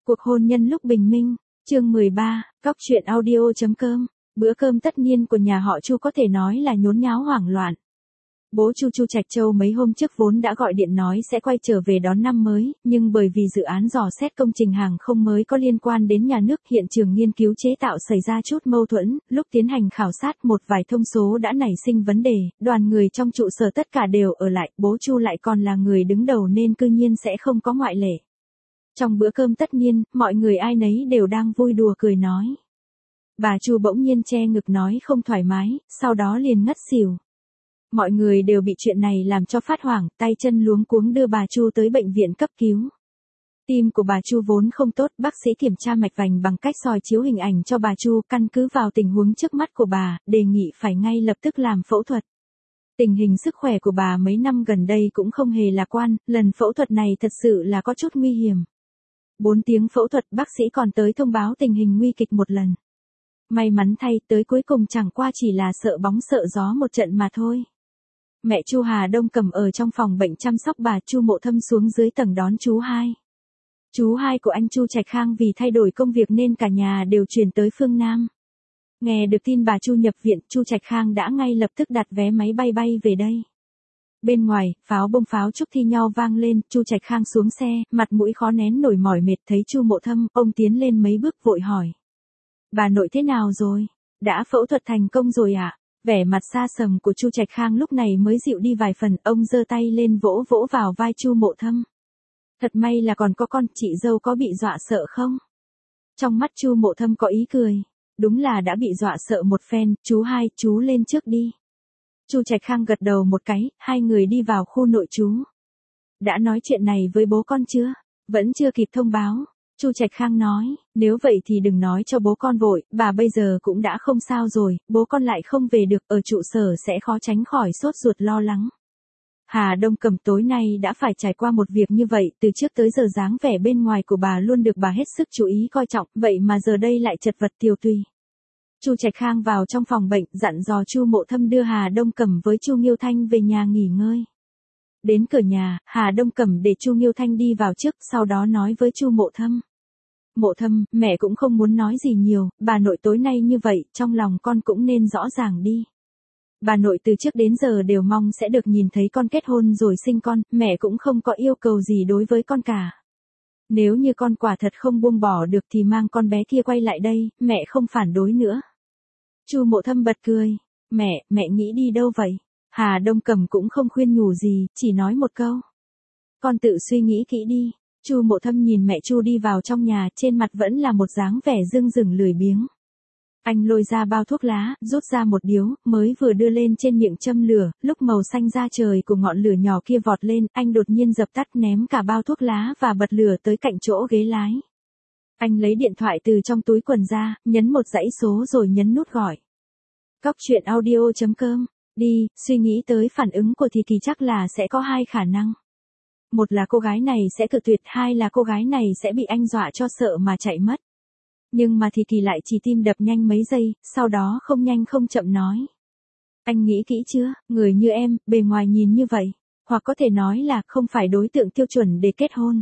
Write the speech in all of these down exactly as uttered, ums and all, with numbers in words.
Cuộc hôn nhân lúc bình minh, chương mười ba, Cóc truyện audio.com. Bữa cơm tất niên của nhà họ Chu có thể nói là nhốn nháo hoảng loạn. Bố Chu Chu Trạch Châu mấy hôm trước vốn đã gọi điện nói sẽ quay trở về đón năm mới, nhưng bởi vì dự án dò xét công trình hàng không mới có liên quan đến nhà nước, hiện trường nghiên cứu chế tạo xảy ra chút mâu thuẫn, lúc tiến hành khảo sát một vài thông số đã nảy sinh vấn đề, đoàn người trong trụ sở tất cả đều ở lại, bố Chu lại còn là người đứng đầu nên cư nhiên sẽ không có ngoại lệ. Trong bữa cơm tất niên, mọi người ai nấy đều đang vui đùa cười nói. Bà Chu bỗng nhiên che ngực nói không thoải mái, sau đó liền ngất xỉu. Mọi người đều bị chuyện này làm cho phát hoảng, tay chân luống cuống đưa bà Chu tới bệnh viện cấp cứu. Tim của bà Chu vốn không tốt, bác sĩ kiểm tra mạch vành bằng cách soi chiếu hình ảnh cho bà Chu, căn cứ vào tình huống trước mắt của bà, đề nghị phải ngay lập tức làm phẫu thuật. Tình hình sức khỏe của bà mấy năm gần đây cũng không hề lạc quan, lần phẫu thuật này thật sự là có chút nguy hiểm. Bốn tiếng phẫu thuật, bác sĩ còn tới thông báo tình hình nguy kịch một lần. May mắn thay, tới cuối cùng chẳng qua chỉ là sợ bóng sợ gió một trận mà thôi. Mẹ Chu Hà Đông Cầm ở trong phòng bệnh chăm sóc bà Chu Mộ Thâm xuống dưới tầng đón chú hai. Chú hai của anh Chu Trạch Khang vì thay đổi công việc nên cả nhà đều chuyển tới phương Nam. Nghe được tin bà Chu nhập viện, Chu Trạch Khang đã ngay lập tức đặt vé máy bay bay về đây. Bên ngoài, pháo bông pháo chúc thi nhau vang lên, Chu Trạch Khang xuống xe, mặt mũi khó nén nổi mỏi mệt, thấy Chu Mộ Thâm, ông tiến lên mấy bước vội hỏi. Bà nội thế nào rồi? Đã phẫu thuật thành công rồi ạ? À? Vẻ mặt xa sầm của Chu Trạch Khang lúc này mới dịu đi vài phần, ông giơ tay lên vỗ vỗ vào vai Chu Mộ Thâm. Thật may là còn có con, chị dâu có bị dọa sợ không? Trong mắt Chu Mộ Thâm có ý cười. Đúng là đã bị dọa sợ một phen, chú hai, chú lên trước đi. Chu Trạch Khang gật đầu một cái, hai người đi vào khu nội trú. Đã nói chuyện này với bố con chưa? Vẫn chưa kịp thông báo. Chu Trạch Khang nói, nếu vậy thì đừng nói cho bố con vội, bà bây giờ cũng đã không sao rồi, bố con lại không về được, ở trụ sở sẽ khó tránh khỏi sốt ruột lo lắng. Hà Đông Cầm tối nay đã phải trải qua một việc như vậy, từ trước tới giờ dáng vẻ bên ngoài của bà luôn được bà hết sức chú ý coi trọng, vậy mà giờ đây lại chật vật tiều tùy. Chu Trạch Khang vào trong phòng bệnh, dặn dò Chu Mộ Thâm đưa Hà Đông Cầm với Chu Nghiêu Thanh về nhà nghỉ ngơi. Đến cửa nhà, Hà Đông Cầm để Chu Nghiêu Thanh đi vào trước, sau đó nói với Chu Mộ Thâm. Mộ Thâm, mẹ cũng không muốn nói gì nhiều, bà nội tối nay như vậy, trong lòng con cũng nên rõ ràng đi. Bà nội từ trước đến giờ đều mong sẽ được nhìn thấy con kết hôn rồi sinh con, mẹ cũng không có yêu cầu gì đối với con cả. Nếu như con quả thật không buông bỏ được thì mang con bé kia quay lại đây, mẹ không phản đối nữa. Chu Mộ Thâm bật cười. Mẹ, mẹ nghĩ đi đâu vậy? Hà Đông Cầm cũng không khuyên nhủ gì, chỉ nói một câu. Con tự suy nghĩ kỹ đi. Chu Mộ Thâm nhìn mẹ Chu đi vào trong nhà, trên mặt vẫn là một dáng vẻ dưng dừng lười biếng. Anh lôi ra bao thuốc lá, rút ra một điếu, mới vừa đưa lên trên miệng châm lửa, lúc màu xanh da trời của ngọn lửa nhỏ kia vọt lên, anh đột nhiên dập tắt ném cả bao thuốc lá và bật lửa tới cạnh chỗ ghế lái. Anh lấy điện thoại từ trong túi quần ra, nhấn một dãy số rồi nhấn nút gọi. Cóc truyện audio.com. Đi, suy nghĩ tới phản ứng của Thì Kỳ chắc là sẽ có hai khả năng. Một là cô gái này sẽ cự tuyệt, hai là cô gái này sẽ bị anh dọa cho sợ mà chạy mất. Nhưng mà Thì Kỳ lại chỉ tim đập nhanh mấy giây, sau đó không nhanh không chậm nói. Anh nghĩ kỹ chưa, người như em, bề ngoài nhìn như vậy, hoặc có thể nói là không phải đối tượng tiêu chuẩn để kết hôn.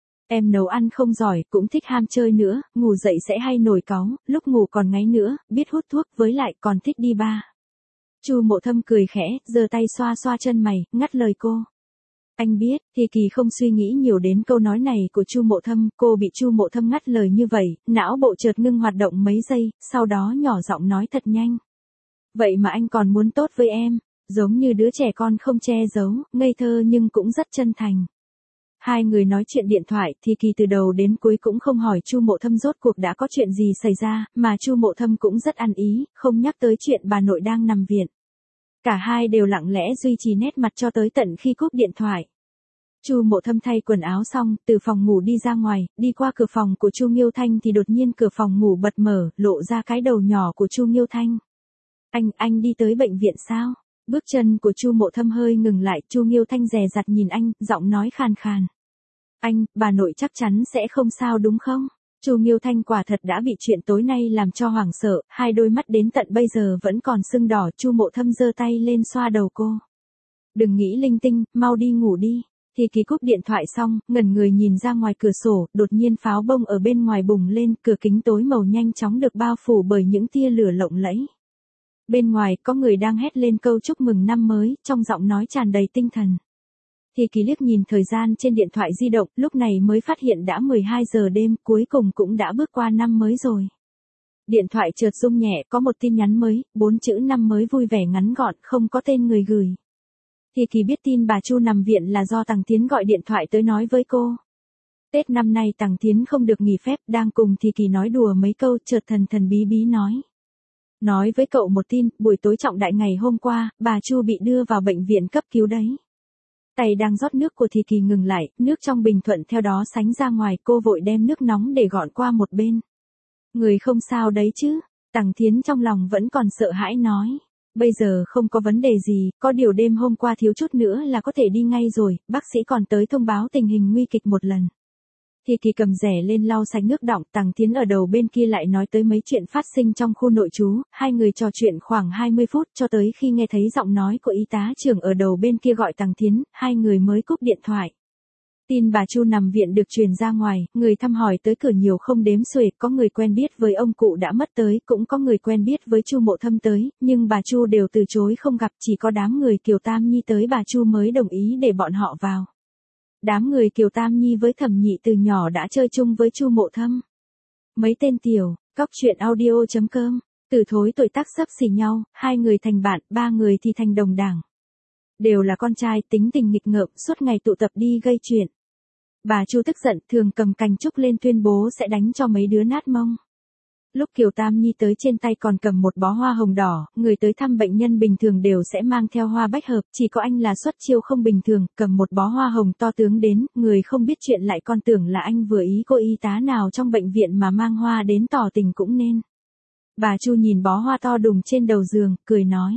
Em nấu ăn không giỏi, cũng thích ham chơi nữa, ngủ dậy sẽ hay nổi cáu, lúc ngủ còn ngáy nữa, biết hút thuốc, với lại còn thích đi bar. Chu Mộ Thâm cười khẽ, giơ tay xoa xoa chân mày, ngắt lời cô. Anh biết, Thì Kỳ không suy nghĩ nhiều đến câu nói này của Chu Mộ Thâm, cô bị Chu Mộ Thâm ngắt lời như vậy, não bộ chợt ngưng hoạt động mấy giây, sau đó nhỏ giọng nói thật nhanh. Vậy mà anh còn muốn tốt với em, giống như đứa trẻ con không che giấu, ngây thơ nhưng cũng rất chân thành. Hai người nói chuyện điện thoại, Thì Kỳ từ đầu đến cuối cũng không hỏi Chu Mộ Thâm rốt cuộc đã có chuyện gì xảy ra, mà Chu Mộ Thâm cũng rất ăn ý, không nhắc tới chuyện bà nội đang nằm viện. Cả hai đều lặng lẽ duy trì nét mặt cho tới tận khi cúp điện thoại. Chu Mộ Thâm thay quần áo xong, từ phòng ngủ đi ra ngoài, đi qua cửa phòng của Chu Nghiêu Thanh thì đột nhiên cửa phòng ngủ bật mở, lộ ra cái đầu nhỏ của Chu Nghiêu Thanh. Anh, anh đi tới bệnh viện sao? Bước chân của Chu Mộ Thâm hơi ngừng lại, Chu Nghiêu Thanh dè dặt nhìn anh, giọng nói khàn khàn. Anh, bà nội chắc chắn sẽ không sao đúng không? Chu Nghiêu Thanh quả thật đã bị chuyện tối nay làm cho hoảng sợ, hai đôi mắt đến tận bây giờ vẫn còn sưng đỏ. Chu Mộ Thâm giơ tay lên xoa đầu cô. Đừng nghĩ linh tinh, mau đi ngủ đi. Thì Kỳ cúp điện thoại xong, ngẩn người nhìn ra ngoài cửa sổ, đột nhiên pháo bông ở bên ngoài bùng lên, cửa kính tối màu nhanh chóng được bao phủ bởi những tia lửa lộng lẫy. Bên ngoài, có người đang hét lên câu chúc mừng năm mới, trong giọng nói tràn đầy tinh thần. Thì Kỳ liếc nhìn thời gian trên điện thoại di động, lúc này mới phát hiện đã mười hai giờ đêm, cuối cùng cũng đã bước qua năm mới rồi. Điện thoại chợt rung nhẹ, có một tin nhắn mới, bốn chữ năm mới vui vẻ ngắn gọn, không có tên người gửi. Thì Kỳ biết tin bà Chu nằm viện là do Tằng Tiến gọi điện thoại tới nói với cô. Tết năm nay Tằng Tiến không được nghỉ phép, đang cùng Thì Kỳ nói đùa mấy câu, chợt thần thần bí bí nói. Nói với cậu một tin, buổi tối trọng đại ngày hôm qua, bà Chu bị đưa vào bệnh viện cấp cứu đấy. Tay đang rót nước của Thì Kỳ ngừng lại, nước trong bình thuận theo đó sánh ra ngoài, cô vội đem nước nóng để gọn qua một bên. Người không sao đấy chứ? Tằng Tiến trong lòng vẫn còn sợ hãi nói. Bây giờ không có vấn đề gì, có điều đêm hôm qua thiếu chút nữa là có thể đi ngay rồi, bác sĩ còn tới thông báo tình hình nguy kịch một lần. Thì Kỳ cầm rẻ lên lau sạch nước đọng, Tằng Tiến ở đầu bên kia lại nói tới mấy chuyện phát sinh trong khu nội trú, hai người trò chuyện khoảng hai mươi phút cho tới khi nghe thấy giọng nói của y tá trưởng ở đầu bên kia gọi Tằng Tiến, hai người mới cúp điện thoại. Tin bà Chu nằm viện được truyền ra ngoài, người thăm hỏi tới cửa nhiều không đếm xuể, có người quen biết với ông cụ đã mất tới, cũng có người quen biết với Chu Mộ Thâm tới, nhưng bà Chu đều từ chối không gặp, chỉ có đám người Kiều Tam Nhi tới bà Chu mới đồng ý để bọn họ vào. Đám người Kiều Tam Nhi với Thẩm Nhị từ nhỏ đã chơi chung với Chu Mộ Thâm. Mấy tên tiểu, cóc truyện audio chấm com, từ thối tuổi tác xấp xỉ nhau, hai người thành bạn, ba người thì thành đồng đảng. Đều là con trai tính tình nghịch ngợm, suốt ngày tụ tập đi gây chuyện. Bà Chu tức giận, thường cầm cành trúc lên tuyên bố sẽ đánh cho mấy đứa nát mông. Lúc Kiều Tam Nhi tới trên tay còn cầm một bó hoa hồng đỏ, người tới thăm bệnh nhân bình thường đều sẽ mang theo hoa bách hợp, chỉ có anh là xuất chiêu không bình thường, cầm một bó hoa hồng to tướng đến, người không biết chuyện lại còn tưởng là anh vừa ý cô y tá nào trong bệnh viện mà mang hoa đến tỏ tình cũng nên. Bà Chu nhìn bó hoa to đùng trên đầu giường, cười nói.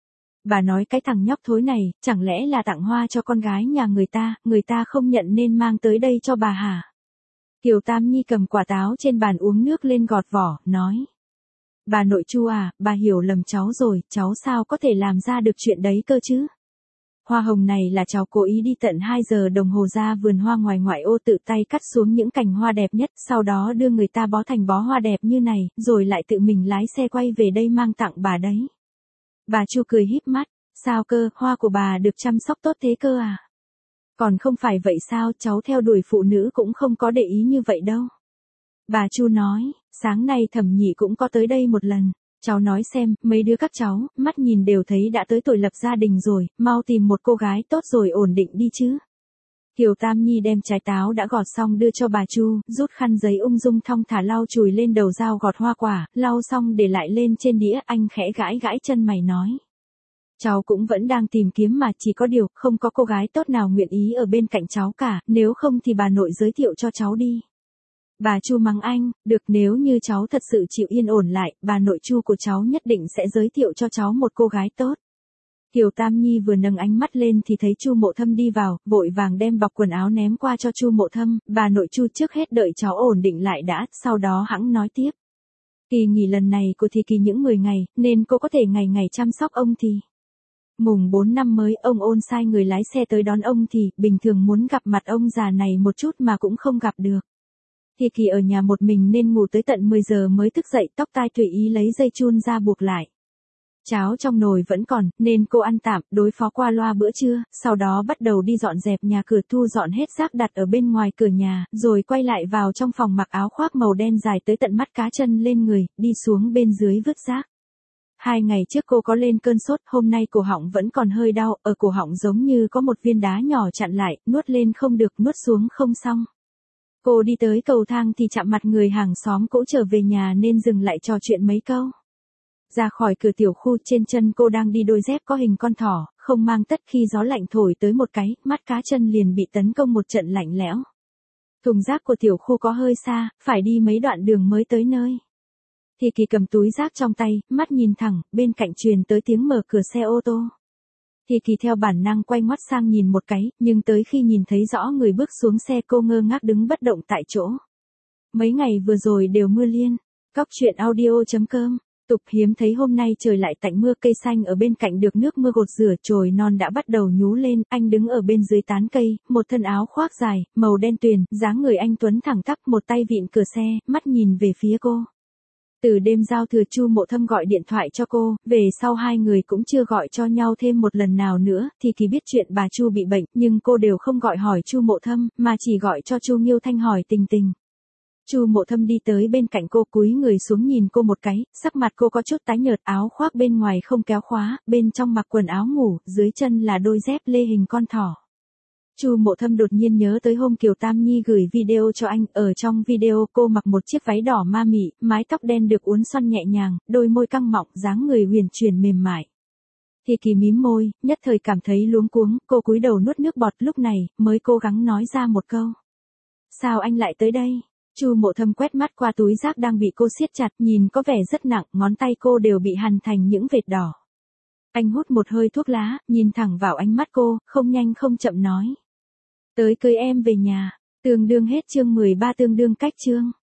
Bà nói cái thằng nhóc thối này, chẳng lẽ là tặng hoa cho con gái nhà người ta, người ta không nhận nên mang tới đây cho bà hả? Kiều Tam Nhi cầm quả táo trên bàn uống nước lên gọt vỏ, nói. Bà nội Chu à, bà hiểu lầm cháu rồi, cháu sao có thể làm ra được chuyện đấy cơ chứ? Hoa hồng này là cháu cố ý đi tận hai giờ đồng hồ ra vườn hoa ngoài ngoại ô tự tay cắt xuống những cành hoa đẹp nhất, sau đó đưa người ta bó thành bó hoa đẹp như này, rồi lại tự mình lái xe quay về đây mang tặng bà đấy. Bà Chu cười híp mắt, sao cơ, hoa của bà được chăm sóc tốt thế cơ à? Còn không phải vậy sao, cháu theo đuổi phụ nữ cũng không có để ý như vậy đâu. Bà Chu nói, sáng nay Thẩm Nhị cũng có tới đây một lần. Cháu nói xem, mấy đứa các cháu, mắt nhìn đều thấy đã tới tuổi lập gia đình rồi, mau tìm một cô gái tốt rồi ổn định đi chứ. Kiều Tam Nhi đem trái táo đã gọt xong đưa cho bà Chu, rút khăn giấy ung dung thong thả lau chùi lên đầu dao gọt hoa quả, lau xong để lại lên trên đĩa, anh khẽ gãi gãi chân mày nói. Cháu cũng vẫn đang tìm kiếm mà, chỉ có điều, không có cô gái tốt nào nguyện ý ở bên cạnh cháu cả, nếu không thì bà nội giới thiệu cho cháu đi. Bà Chu mắng anh, được, nếu như cháu thật sự chịu yên ổn lại, bà nội Chu của cháu nhất định sẽ giới thiệu cho cháu một cô gái tốt. Kiều Tam Nhi vừa nâng ánh mắt lên thì thấy Chu Mộ Thâm đi vào, vội vàng đem bọc quần áo ném qua cho Chu Mộ Thâm, bà nội Chu trước hết đợi cháu ổn định lại đã, sau đó hẵng nói tiếp. Kỳ nghỉ lần này của Thì Kỳ những mười ngày, nên cô có thể ngày ngày chăm sóc ông Thì. Mùng bốn năm mới, ông Ôn sai người lái xe tới đón ông Thì, bình thường muốn gặp mặt ông già này một chút mà cũng không gặp được. Thì Kỳ ở nhà một mình nên ngủ tới tận mười giờ mới thức dậy, tóc tai tùy ý lấy dây chun ra buộc lại. Cháo trong nồi vẫn còn, nên cô ăn tạm, đối phó qua loa bữa trưa, sau đó bắt đầu đi dọn dẹp nhà cửa, thu dọn hết rác đặt ở bên ngoài cửa nhà, rồi quay lại vào trong phòng mặc áo khoác màu đen dài tới tận mắt cá chân lên người, đi xuống bên dưới vứt rác. Hai ngày trước cô có lên cơn sốt, hôm nay cổ họng vẫn còn hơi đau, ở cổ họng giống như có một viên đá nhỏ chặn lại, nuốt lên không được, nuốt xuống không xong. Cô đi tới cầu thang thì chạm mặt người hàng xóm cũ trở về nhà nên dừng lại trò chuyện mấy câu. Ra khỏi cửa tiểu khu, trên chân cô đang đi đôi dép có hình con thỏ, không mang tất, khi gió lạnh thổi tới một cái, mắt cá chân liền bị tấn công một trận lạnh lẽo. Thùng rác của tiểu khu có hơi xa, phải đi mấy đoạn đường mới tới nơi. Thì Kỳ cầm túi rác trong tay, mắt nhìn thẳng, bên cạnh truyền tới tiếng mở cửa xe ô tô. Thì Kỳ theo bản năng quay ngoắt sang nhìn một cái, nhưng tới khi nhìn thấy rõ người bước xuống xe cô ngơ ngác đứng bất động tại chỗ. Mấy ngày vừa rồi đều mưa liên. Cóc truyện audio chấm com tục hiếm thấy hôm nay trời lại tạnh mưa, cây xanh ở bên cạnh được nước mưa gột rửa, chồi non đã bắt đầu nhú lên, anh đứng ở bên dưới tán cây, một thân áo khoác dài, màu đen tuyền, dáng người anh tuấn thẳng tắp, một tay vịn cửa xe, mắt nhìn về phía cô. Từ đêm giao thừa Chu Mộ Thâm gọi điện thoại cho cô, về sau hai người cũng chưa gọi cho nhau thêm một lần nào nữa, thì Kỳ biết chuyện bà Chu bị bệnh, nhưng cô đều không gọi hỏi Chu Mộ Thâm, mà chỉ gọi cho Chu Nghiêu Thanh hỏi tình tình. Chu Mộ Thâm đi tới bên cạnh cô, cúi người xuống nhìn cô một cái, sắc mặt cô có chút tái nhợt, áo khoác bên ngoài không kéo khóa, bên trong mặc quần áo ngủ, dưới chân là đôi dép lê hình con thỏ. Chu Mộ Thâm đột nhiên nhớ tới hôm Kiều Tam Nhi gửi video cho anh, ở trong video cô mặc một chiếc váy đỏ ma mị, mái tóc đen được uốn xoăn nhẹ nhàng, đôi môi căng mọng, dáng người huyền chuyển mềm mại. Thì Kỳ mím môi, nhất thời cảm thấy luống cuống, cô cúi đầu nuốt nước bọt, lúc này mới cố gắng nói ra một câu. Sao anh lại tới đây? Chu Mộ Thâm quét mắt qua túi rác đang bị cô siết chặt, nhìn có vẻ rất nặng, ngón tay cô đều bị hằn thành những vệt đỏ. Anh hút một hơi thuốc lá, nhìn thẳng vào ánh mắt cô, không nhanh không chậm nói. Tới cưới em về nhà. Tương đương hết chương mười ba, tương đương cách chương.